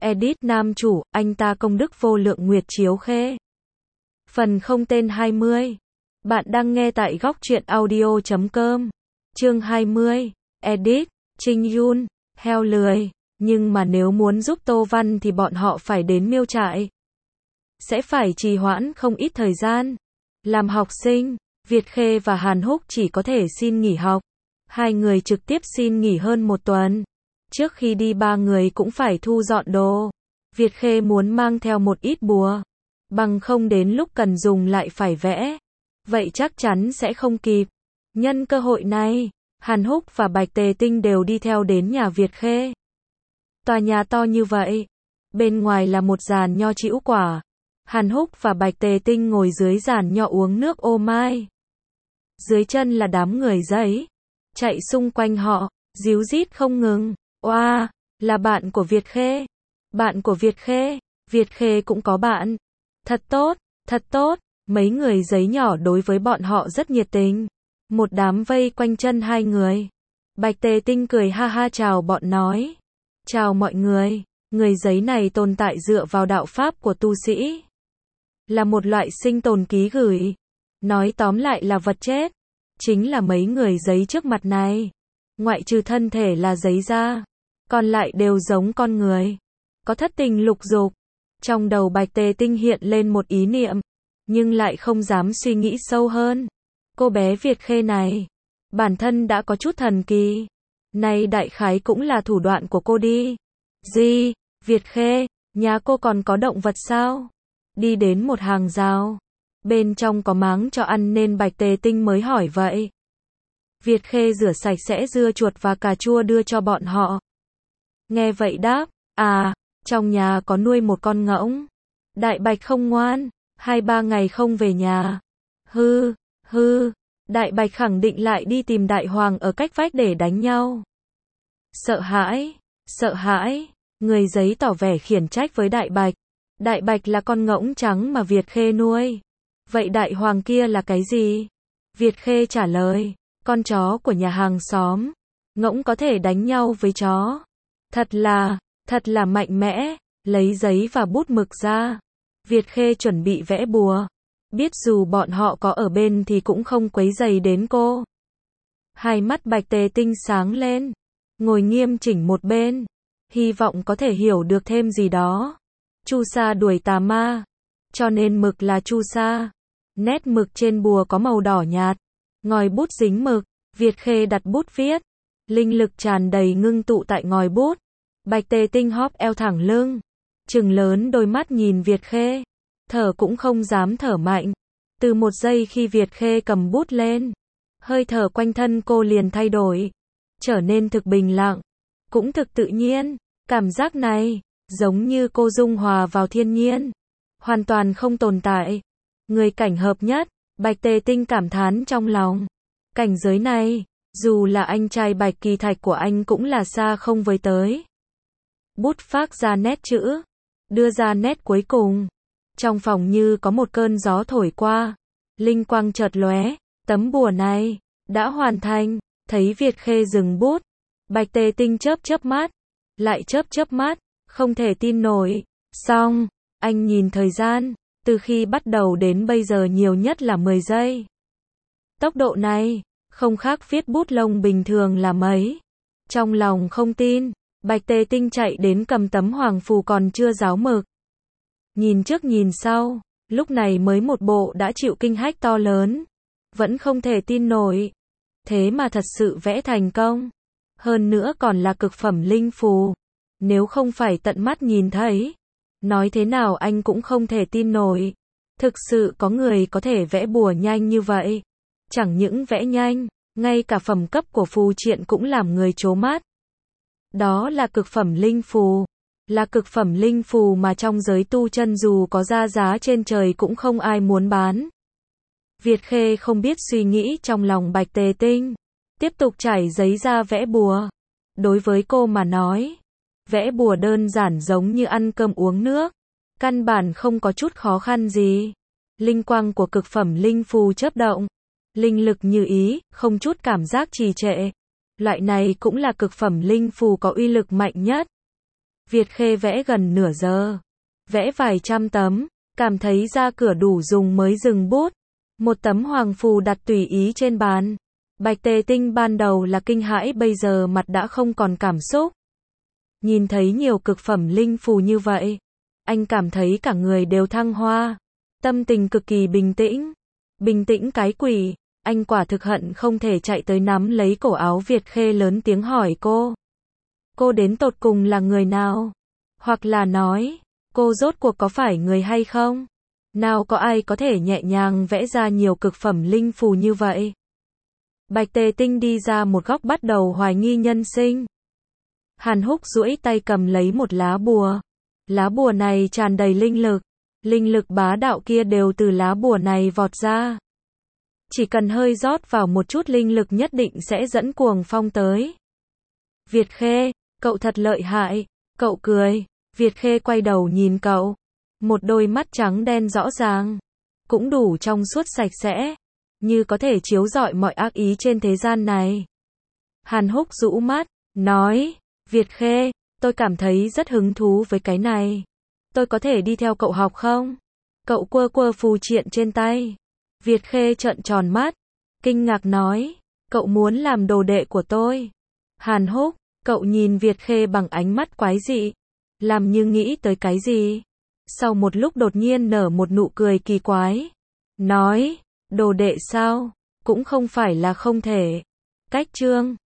Edit nam chủ, anh ta công đức vô lượng Nguyệt Chiếu Khê. Phần không tên 20. Bạn đang nghe tại góc truyện audio.com. Chương 20. Edit, Trinh Yun, heo lười. Nhưng mà nếu muốn giúp Tô Văn thì bọn họ phải đến Miêu Trại. Sẽ phải trì hoãn không ít thời gian. Làm học sinh, Việt Khê và Hàn Húc chỉ có thể xin nghỉ học. Hai người trực tiếp xin nghỉ hơn một tuần. Trước khi đi ba người cũng phải thu dọn đồ. Việt Khê muốn mang theo một ít bùa. Bằng không đến lúc cần dùng lại phải vẽ. Vậy chắc chắn sẽ không kịp. Nhân cơ hội này, Hàn Húc và Bạch Tề Tinh đều đi theo đến nhà Việt Khê. Tòa nhà to như vậy. Bên ngoài là một giàn nho trĩu quả. Hàn Húc và Bạch Tề Tinh ngồi dưới giàn nho uống nước ô mai. Dưới chân là đám người giấy. Chạy xung quanh họ, ríu rít không ngừng. Oa, là bạn của Việt Khê. Bạn của Việt Khê. Việt Khê cũng có bạn. Thật tốt, thật tốt. Mấy người giấy nhỏ đối với bọn họ rất nhiệt tình. Một đám vây quanh chân hai người. Bạch Tề Tinh cười ha ha chào bọn nói. Chào mọi người. Người giấy này tồn tại dựa vào đạo pháp của tu sĩ. Là một loại sinh tồn ký gửi. Nói tóm lại là vật chết. Chính là mấy người giấy trước mặt này. Ngoại trừ thân thể là giấy ra. Còn lại đều giống con người. Có thất tình lục dục. Trong đầu Bạch Tề Tinh hiện lên một ý niệm. Nhưng lại không dám suy nghĩ sâu hơn. Cô bé Việt Khê này. Bản thân đã có chút thần kỳ. Này đại khái cũng là thủ đoạn của cô đi. Gì? Việt Khê, nhà cô còn có động vật sao? Đi đến một hàng rào. Bên trong có máng cho ăn nên Bạch Tề Tinh mới hỏi vậy. Việt Khê rửa sạch sẽ dưa chuột và cà chua đưa cho bọn họ. Nghe vậy đáp, à, trong nhà có nuôi một con ngỗng. Đại Bạch không ngoan, 2-3 ngày không về nhà. Hư, Đại Bạch khẳng định lại đi tìm Đại Hoàng ở cách vách để đánh nhau. Sợ hãi, người giấy tỏ vẻ khiển trách với Đại Bạch. Đại Bạch là con ngỗng trắng mà Việt Khê nuôi. Vậy Đại Hoàng kia là cái gì? Việt Khê trả lời, con chó của nhà hàng xóm. Ngỗng có thể đánh nhau với chó. Thật là mạnh mẽ. Lấy giấy và bút mực ra. Việt Khê chuẩn bị vẽ bùa. Biết dù bọn họ có ở bên thì cũng không quấy rầy đến cô. Hai mắt Bạch Tề Tinh sáng lên. Ngồi nghiêm chỉnh một bên. Hy vọng có thể hiểu được thêm gì đó. Chu sa đuổi tà ma. Cho nên mực là chu sa. Nét mực trên bùa có màu đỏ nhạt. Ngòi bút dính mực. Việt Khê đặt bút viết. Linh lực tràn đầy ngưng tụ tại ngòi bút. Bạch Tề Tinh hóp eo thẳng lưng. Trừng lớn đôi mắt nhìn Việt Khê. Thở cũng không dám thở mạnh. Từ một giây khi Việt Khê cầm bút lên. Hơi thở quanh thân cô liền thay đổi. Trở nên thực bình lặng. Cũng thực tự nhiên. Cảm giác này, giống như cô dung hòa vào thiên nhiên. Hoàn toàn không tồn tại. Người cảnh hợp nhất, Bạch Tề Tinh cảm thán trong lòng. Cảnh giới này, dù là anh trai Bạch Kỳ Thạch của anh cũng là xa không với tới. Bút phác ra nét chữ. Đưa ra nét cuối cùng. Trong phòng như có một cơn gió thổi qua. Linh quang chợt lóe. Tấm bùa này, đã hoàn thành. Thấy Việt Khê dừng bút. Bạch Tề Tinh chớp mắt. Lại chớp mắt. Không thể tin nổi. Xong, anh nhìn thời gian. Từ khi bắt đầu đến bây giờ nhiều nhất là 10 giây. Tốc độ này, không khác viết bút lông bình thường là mấy. Trong lòng không tin, Bạch Tề Tinh chạy đến cầm tấm hoàng phù còn chưa ráo mực. Nhìn trước nhìn sau, lúc này mới một bộ đã chịu kinh hách to lớn. Vẫn không thể tin nổi. Thế mà thật sự vẽ thành công. Hơn nữa còn là cực phẩm linh phù. Nếu không phải tận mắt nhìn thấy, nói thế nào anh cũng không thể tin nổi. Thực sự có người có thể vẽ bùa nhanh như vậy. Chẳng những vẽ nhanh, ngay cả phẩm cấp của phù triện cũng làm người trố mắt. Đó là cực phẩm linh phù. Là cực phẩm linh phù mà trong giới tu chân dù có ra giá trên trời cũng không ai muốn bán. Việt Khê không biết suy nghĩ trong lòng Bạch Tề Tinh. Tiếp tục trải giấy ra vẽ bùa. Đối với cô mà nói, vẽ bùa đơn giản giống như ăn cơm uống nước. Căn bản không có chút khó khăn gì. Linh quang của cực phẩm linh phù chớp động. Linh lực như ý, không chút cảm giác trì trệ. Loại này cũng là cực phẩm linh phù có uy lực mạnh nhất. Việt Khê vẽ gần nửa giờ. Vẽ vài trăm tấm, cảm thấy ra cửa đủ dùng mới dừng bút. Một tấm hoàng phù đặt tùy ý trên bàn. Bạch Tề Tinh ban đầu là kinh hãi, bây giờ mặt đã không còn cảm xúc. Nhìn thấy nhiều cực phẩm linh phù như vậy, anh cảm thấy cả người đều thăng hoa. Tâm tình cực kỳ bình tĩnh. Bình tĩnh cái quỷ, anh quả thực hận không thể chạy tới nắm lấy cổ áo Việt Khê lớn tiếng hỏi cô. Cô đến tột cùng là người nào? Hoặc là nói, cô rốt cuộc có phải người hay không? Nào có ai có thể nhẹ nhàng vẽ ra nhiều cực phẩm linh phù như vậy? Bạch Tề Tinh đi ra một góc bắt đầu hoài nghi nhân sinh. Hàn Húc duỗi tay cầm lấy một lá bùa. Lá bùa này tràn đầy linh lực bá đạo kia đều từ lá bùa này vọt ra. Chỉ cần hơi rót vào một chút linh lực nhất định sẽ dẫn cuồng phong tới. Việt Khê, cậu thật lợi hại, cậu cười. Việt Khê quay đầu nhìn cậu. Một đôi mắt trắng đen rõ ràng, cũng đủ trong suốt sạch sẽ, như có thể chiếu rọi mọi ác ý trên thế gian này. Hàn Húc rũ mắt, nói, Việt Khê, tôi cảm thấy rất hứng thú với cái này. Tôi có thể đi theo cậu học không? Cậu quơ quơ phù triện trên tay. Việt Khê trợn tròn mắt, kinh ngạc nói, cậu muốn làm đồ đệ của tôi. Hàn Húc, cậu nhìn Việt Khê bằng ánh mắt quái dị, làm như nghĩ tới cái gì. Sau một lúc đột nhiên nở một nụ cười kỳ quái. Nói, đồ đệ sao? Cũng không phải là không thể. Cách chương